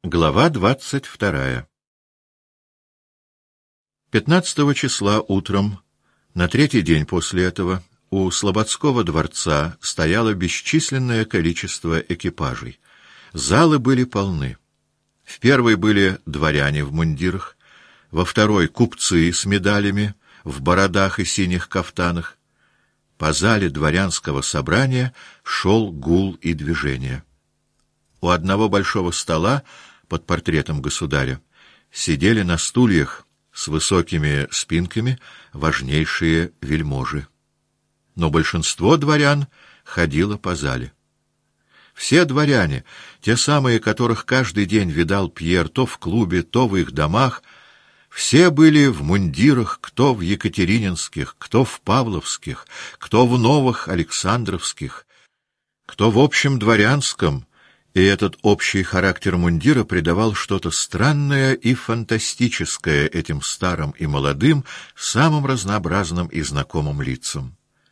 Глава 22. 15 числа утром, на третий день после этого, у Слободского дворца стояло бесчисленное количество экипажей. Залы были полны. В первой были дворяне в мундирах, во второй — купцы с медалями, в бородах и синих кафтанах. По зале дворянского собрания шел гул и движение. У одного большого стола под портретом государя сидели на стульях с высокими спинками важнейшие вельможи. Но большинство дворян ходило по зале. Все дворяне, те самые, которых каждый день видал Пьер то в клубе, то в их домах, все были в мундирах, кто в екатерининских, кто в павловских, кто в новых александровских, кто в общем дворянском, и этот общий характер мундира придавал что-то странное и фантастическое этим старым и молодым, самым разнообразным и знакомым лицам.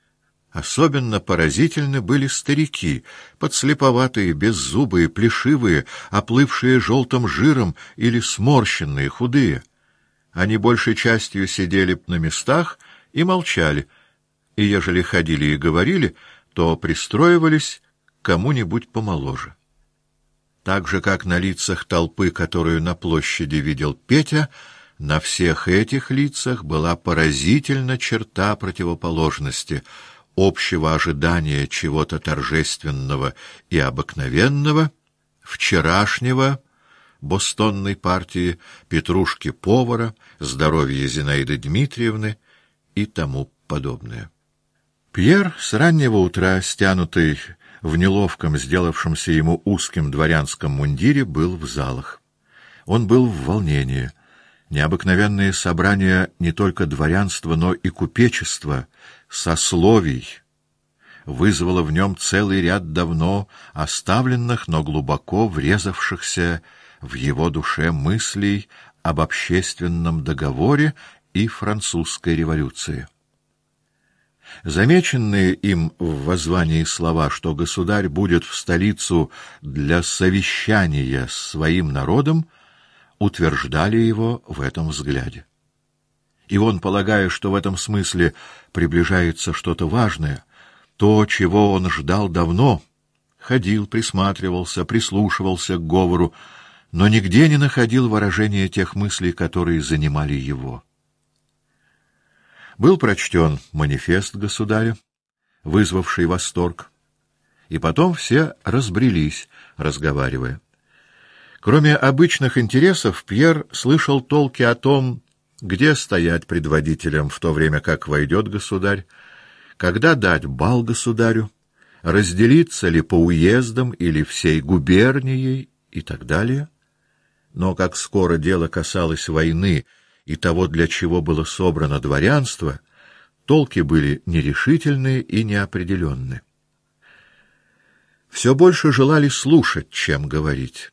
Особенно поразительны были старики, подслеповатые, беззубые, плешивые, оплывшие желтым жиром или сморщенные, худые. Они большей частью сидели на местах и молчали, и ежели ходили и говорили, то пристроивались к кому-нибудь помоложе. Так же, как на лицах толпы, которую на площади видел Петя, на всех этих лицах была поразительна черта противоположности — общего ожидания чего-то торжественного и обыкновенного, вчерашнего бостонной партии, Петрушки-повара, здоровья Зинаиды Дмитриевны и тому подобное. Пьер с раннего утра, стянутый в неловком, сделавшемся ему узким дворянском мундире, был в залах. Он был в волнении. Необыкновенные собрания не только дворянства, но и купечества, сословий, вызвало в нем целый ряд давно оставленных, но глубоко врезавшихся в его душе мыслей об общественном договоре и французской революции. Замеченные им в воззвании слова, что государь будет в столицу для совещания с своим народом, утверждали его в этом взгляде. И он, полагая, что в этом смысле приближается что-то важное, то, чего он ждал давно, ходил, присматривался, прислушивался к говору, но нигде не находил выражения тех мыслей, которые занимали его. Был прочтен манифест государя, вызвавший восторг, и потом все разбрелись, разговаривая. Кроме обычных интересов, Пьер слышал толки о том, где стоять предводителем в то время, как войдет государь, когда дать бал государю, разделиться ли по уездам или всей губернией и так далее. Но как скоро дело касалось войны и того, для чего было собрано дворянство, толки были нерешительные и неопределенные. Все больше желали слушать, чем говорить.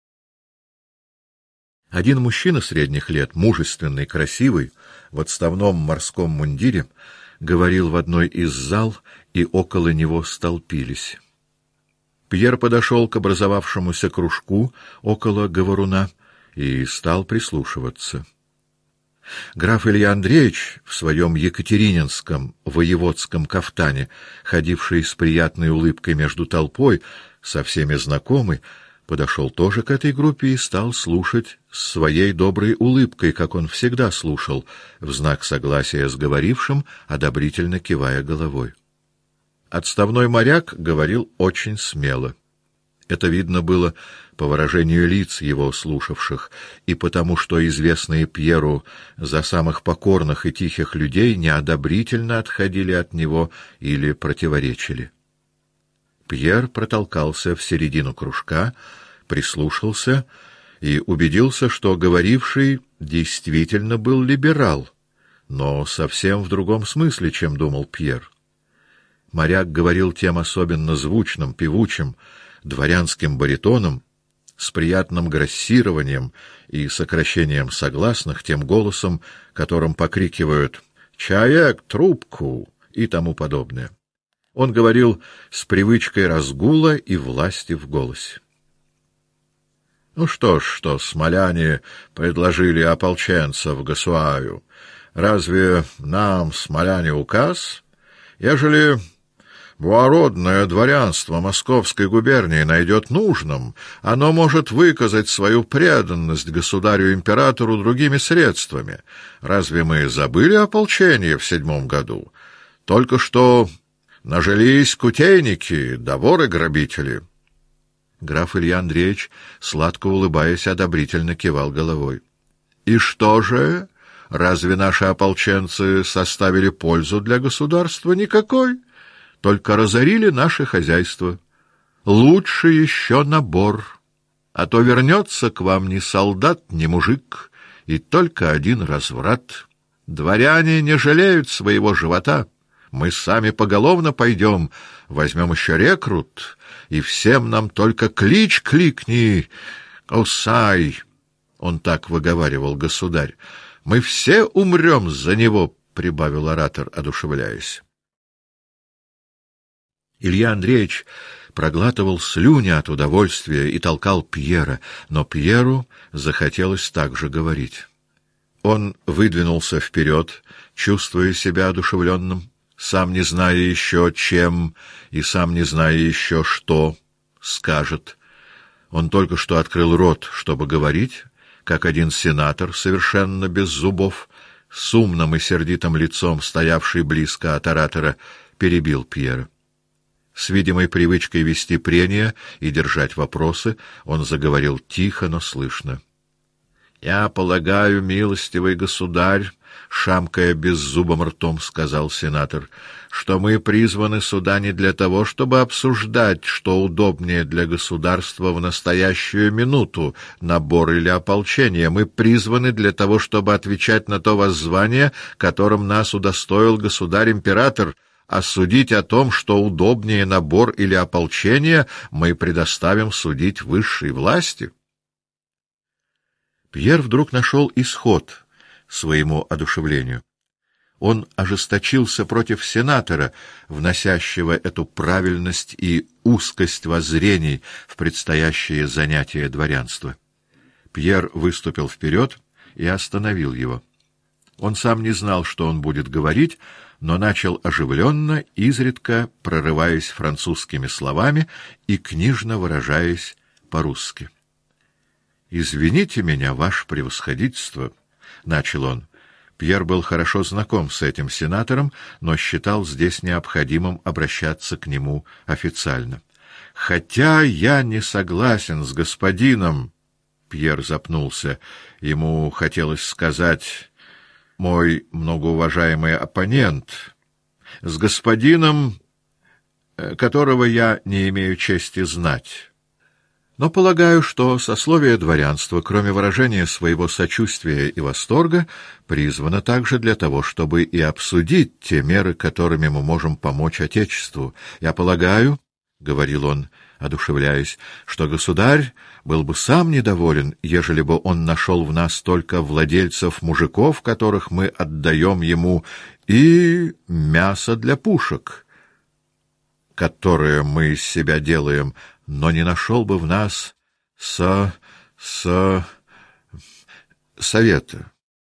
Один мужчина средних лет, мужественный, красивый, в отставном морском мундире, говорил в одной из зал, и около него столпились. Пьер подошел к образовавшемуся кружку около говоруна и стал прислушиваться. Граф Илья Андреевич в своем екатерининском воеводском кафтане, ходивший с приятной улыбкой между толпой, со всеми знакомый, подошел тоже к этой группе и стал слушать с своей доброй улыбкой, как он всегда слушал, в знак согласия с говорившим, одобрительно кивая головой. Отставной моряк говорил очень смело. Это видно было по выражению лиц его слушавших, и потому что известные Пьеру за самых покорных и тихих людей неодобрительно отходили от него или противоречили. Пьер протолкался в середину кружка, прислушался и убедился, что говоривший действительно был либерал, но совсем в другом смысле, чем думал Пьер. Моряк говорил тем особенно звучным, певучим, дворянским баритоном, с приятным грассированием и сокращением согласных, тем голосом, которым покрикивают «Чаек, трубку!» и тому подобное. Он говорил с привычкой разгула и власти в голосе. Ну что ж, что смоляне предложили ополченцев государю? Разве нам, смоляне, указ? Ежели благородное дворянство Московской губернии найдет нужным, оно может выказать свою преданность государю-императору другими средствами. Разве мы забыли ополчение в 7 году? Только что нажились кутейники, да воры-грабители. Граф Илья Андреевич, сладко улыбаясь, одобрительно кивал головой. — И что же? Разве наши ополченцы составили пользу для государства? Никакой. Только разорили наше хозяйство. Лучше еще набор. А то вернется к вам ни солдат, ни мужик, и только один разврат. Дворяне не жалеют своего живота. Мы сами поголовно пойдем, возьмем еще рекрут, и всем нам только клич кликни, «Осай!» — он так выговаривал государь. «Мы все умрем за него», — прибавил оратор, одушевляясь. Илья Андреевич проглатывал слюни от удовольствия и толкал Пьера, но Пьеру захотелось также говорить. Он выдвинулся вперед, чувствуя себя одушевленным, сам не зная еще, чем, и сам не зная еще, что скажет. Он только что открыл рот, чтобы говорить, как один сенатор, совершенно без зубов, с умным и сердитым лицом, стоявший близко от оратора, перебил Пьера. С видимой привычкой вести прения и держать вопросы, он заговорил тихо, но слышно. «Я полагаю, милостивый государь, — шамкая беззубым ртом, сказал сенатор, — что мы призваны сюда не для того, чтобы обсуждать, что удобнее для государства в настоящую минуту, набор или ополчение. Мы призваны для того, чтобы отвечать на то воззвание, которым нас удостоил государь-император, а судить о том, что удобнее набор или ополчение, мы предоставим судить высшей власти». Пьер вдруг нашел исход своему одушевлению. Он ожесточился против сенатора, вносящего эту правильность и узкость воззрений в предстоящее занятие дворянства. Пьер выступил вперед и остановил его. Он сам не знал, что он будет говорить, но начал оживленно, изредка прорываясь французскими словами и книжно выражаясь по-русски. «Извините меня, ваше превосходительство», — начал он. Пьер был хорошо знаком с этим сенатором, но считал здесь необходимым обращаться к нему официально. «Хотя я не согласен с господином...» Пьер запнулся. Ему хотелось сказать «мой многоуважаемый оппонент», «с господином, которого я не имею чести знать». Но полагаю, что сословие дворянства, кроме выражения своего сочувствия и восторга, призвано также для того, чтобы и обсудить те меры, которыми мы можем помочь Отечеству. Я полагаю, — говорил он, одушевляясь, — что государь был бы сам недоволен, ежели бы он нашел в нас только владельцев-мужиков, которых мы отдаем ему, и мясо для пушек, которое мы из себя делаем, но не нашел бы в нас совета.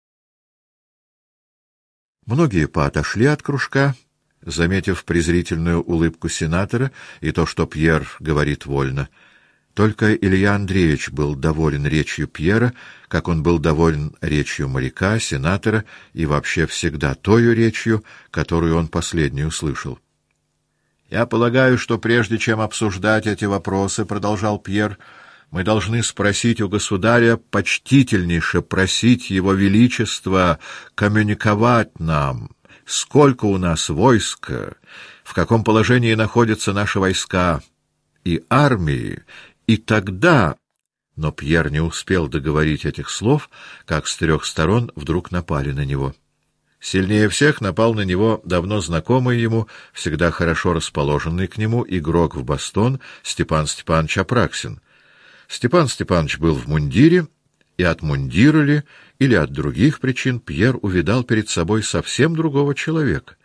Многие поотошли от кружка, заметив презрительную улыбку сенатора и то, что Пьер говорит вольно. Только Илья Андреевич был доволен речью Пьера, как он был доволен речью моряка, сенатора и вообще всегда тою речью, которую он последнюю слышал. «Я полагаю, что прежде чем обсуждать эти вопросы, — продолжал Пьер, — мы должны спросить у государя, почтительнейше просить его величества коммуниковать нам, сколько у нас войска, в каком положении находятся наши войска и армии, и тогда...» Но Пьер не успел договорить этих слов, как с 3 сторон вдруг напали на него. Сильнее всех напал на него давно знакомый ему, всегда хорошо расположенный к нему игрок в бастон Степан Степанович Апраксин. Степан Степанович был в мундире, и от мундира ли, или от других причин Пьер увидал перед собой совсем другого человека.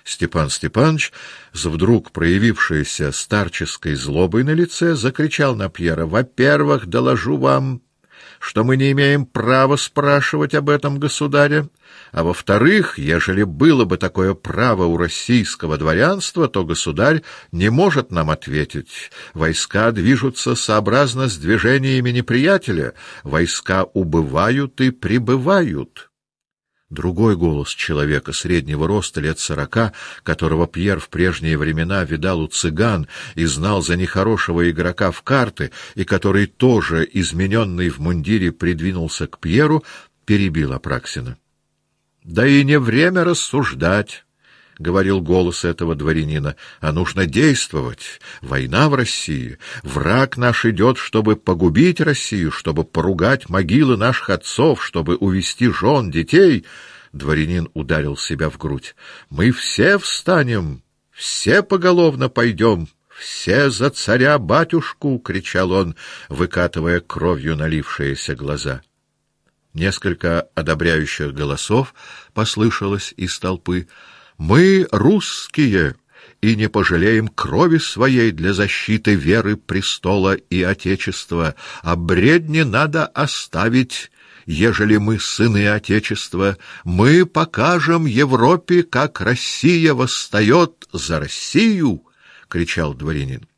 Степан Степанович, с вдруг проявившейся старческой злобой на лице, закричал на Пьера: «Во-первых, доложу вам, что мы не имеем права спрашивать об этом государя, а во-вторых, ежели было бы такое право у российского дворянства, то государь не может нам ответить. Войска движутся сообразно с движениями неприятеля, войска убывают и прибывают». Другой голос человека среднего роста, лет 40, которого Пьер в прежние времена видал у цыган и знал за нехорошего игрока в карты, и который тоже, измененный в мундире, придвинулся к Пьеру, перебил Апраксина. — Да и не время рассуждать, — говорил голос этого дворянина, — а нужно действовать. Война в России. Враг наш идет, чтобы погубить Россию, чтобы поругать могилы наших отцов, чтобы увести жен, детей. Дворянин ударил себя в грудь. Мы все встанем, все поголовно пойдем, все за царя-батюшку, — кричал он, выкатывая кровью налившиеся глаза. Несколько одобряющих голосов послышалось из толпы. «Мы русские и не пожалеем крови своей для защиты веры, престола и Отечества, а бредни надо оставить, ежели мы сыны Отечества. Мы покажем Европе, как Россия восстает за Россию!» — кричал дворянин.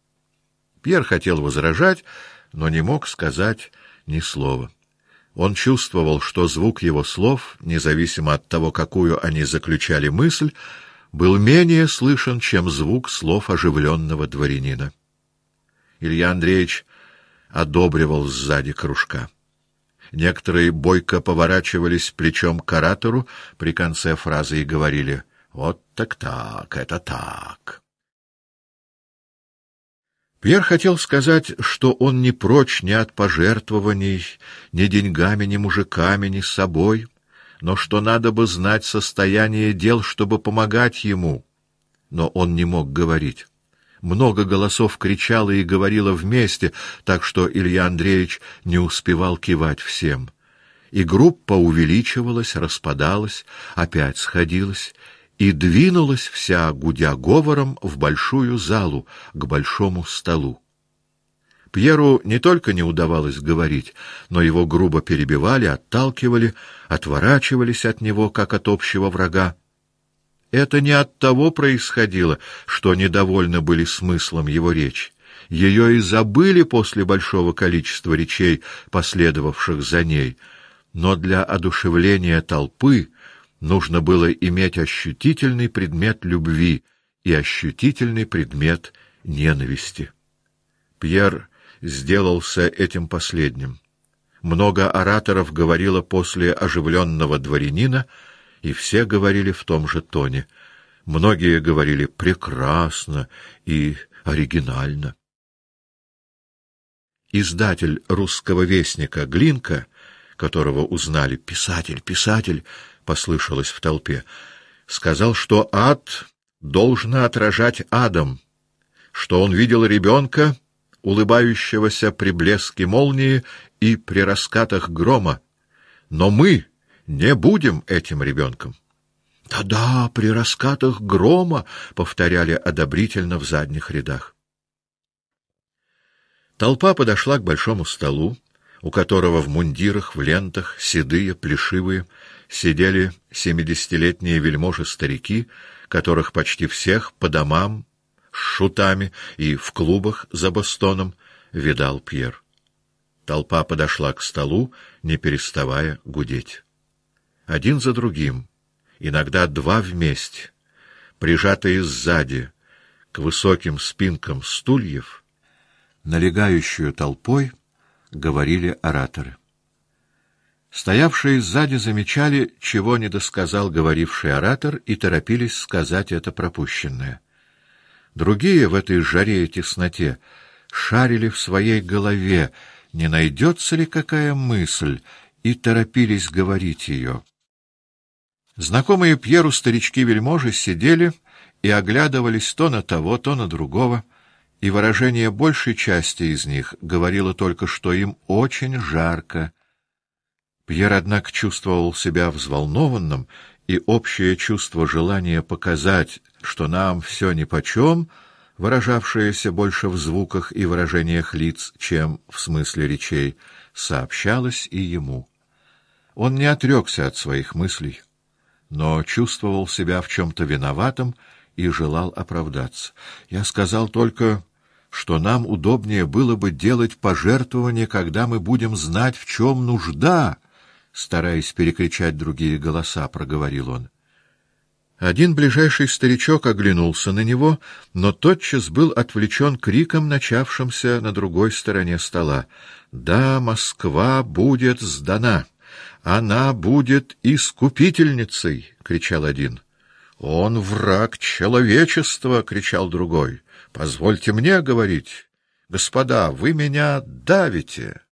Пьер хотел возражать, но не мог сказать ни слова. Он чувствовал, что звук его слов, независимо от того, какую они заключали мысль, был менее слышен, чем звук слов оживленного дворянина. Илья Андреевич одобривал сзади кружка. Некоторые бойко поворачивались плечом к оратору при конце фразы и говорили: «Вот так, это так». Пьер хотел сказать, что он не прочь ни от пожертвований, ни деньгами, ни мужиками, ни собой, но что надо бы знать состояние дел, чтобы помогать ему. Но он не мог говорить. Много голосов кричало и говорило вместе, так что Илья Андреевич не успевал кивать всем. И группа увеличивалась, распадалась, опять сходилась, и двинулась вся, гудя говором, в большую залу, к большому столу. Пьеру не только не удавалось говорить, но его грубо перебивали, отталкивали, отворачивались от него, как от общего врага. Это не от того происходило, что недовольны были смыслом его речи. Ее и забыли после большого количества речей, последовавших за ней, но для одушевления толпы нужно было иметь ощутительный предмет любви и ощутительный предмет ненависти. Пьер сделался этим последним. Много ораторов говорило после оживленного дворянина, и все говорили в том же тоне. Многие говорили прекрасно и оригинально. Издатель «Русского вестника» Глинка, которого узнали «писатель, писатель», послышалось в толпе, сказал, что ад должно отражать адом, что он видел ребенка, улыбающегося при блеске молнии и при раскатах грома, но мы не будем этим ребенком. «Да-да, при раскатах грома», — повторяли одобрительно в задних рядах. Толпа подошла к большому столу, у которого в мундирах, в лентах, седые, плешивые, сидели 70-летние вельможи-старики, которых почти всех по домам, с шутами и в клубах за Бостоном видал Пьер. Толпа подошла к столу, не переставая гудеть. Один за другим, иногда два вместе, прижатые сзади к высоким спинкам стульев, налегающую толпой говорили ораторы. Стоявшие сзади замечали, чего не досказал говоривший оратор, и торопились сказать это пропущенное. Другие в этой жаре и тесноте шарили в своей голове, не найдется ли какая мысль, и торопились говорить ее. Знакомые Пьеру старички-вельможи сидели и оглядывались то на того, то на другого, и выражение большей части из них говорило только, что им очень жарко. Пьер, однако, чувствовал себя взволнованным и общее чувство желания показать, что нам все нипочем, выражавшееся больше в звуках и выражениях лиц, чем в смысле речей, сообщалось и ему. Он не отрекся от своих мыслей, но чувствовал себя в чем-то виноватым и желал оправдаться. Я сказал только, что нам удобнее было бы делать пожертвования, когда мы будем знать, в чем нужда, стараясь перекричать другие голоса, проговорил он. Один ближайший старичок оглянулся на него, но тотчас был отвлечен криком, начавшимся на другой стороне стола. «Да, Москва будет сдана! Она будет искупительницей!» — кричал один. «Он враг человечества!» — кричал другой. «Позвольте мне говорить! Господа, вы меня давите!»